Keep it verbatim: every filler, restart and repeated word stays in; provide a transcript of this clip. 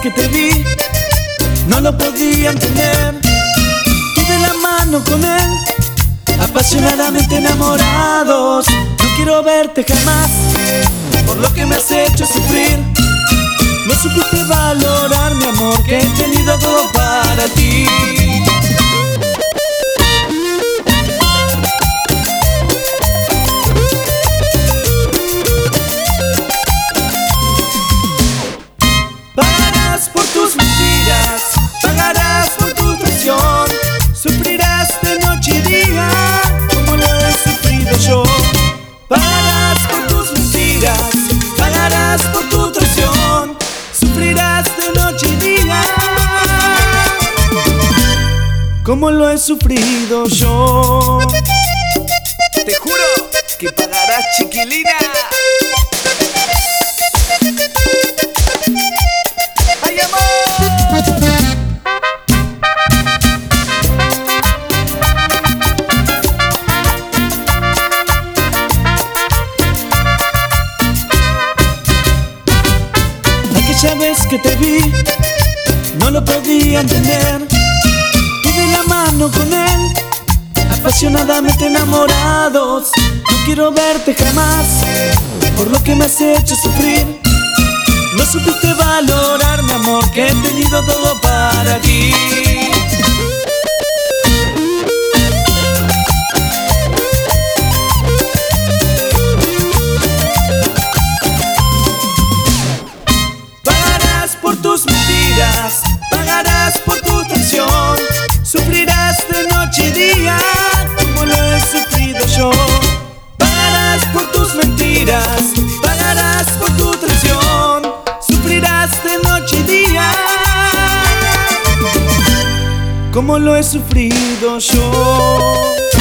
que te vi no lo podía entender. Tú de la mano con él, apasionadamente enamorados. No quiero verte jamás, por lo que me has hecho sufrir. No supiste valorar mi amor, que he tenido todo para ti. Pagarás por tus mentiras, pagarás por tu traición. Sufrirás de noche y día, como lo he sufrido yo. Pagarás por tus mentiras, pagarás por tu traición. Sufrirás de noche y día, como lo he sufrido yo. Te juro que pagarás, chiquilina. ¡Ay, amor! Aquella vez que te vi, no lo podía entender. Tú de la mano con él, apasionadamente enamorados. No quiero verte jamás, por lo que me has hecho sufrir. No supiste valorar mi amor, que he tenido todo para ti. Pagarás por tus mentiras, pagarás por tu traición. Sufrirás de noche y día, como lo he sufrido yo. Pagarás por tus mentiras, pagarás por tu traición. Sufrirás de noche y día, como lo he sufrido yo.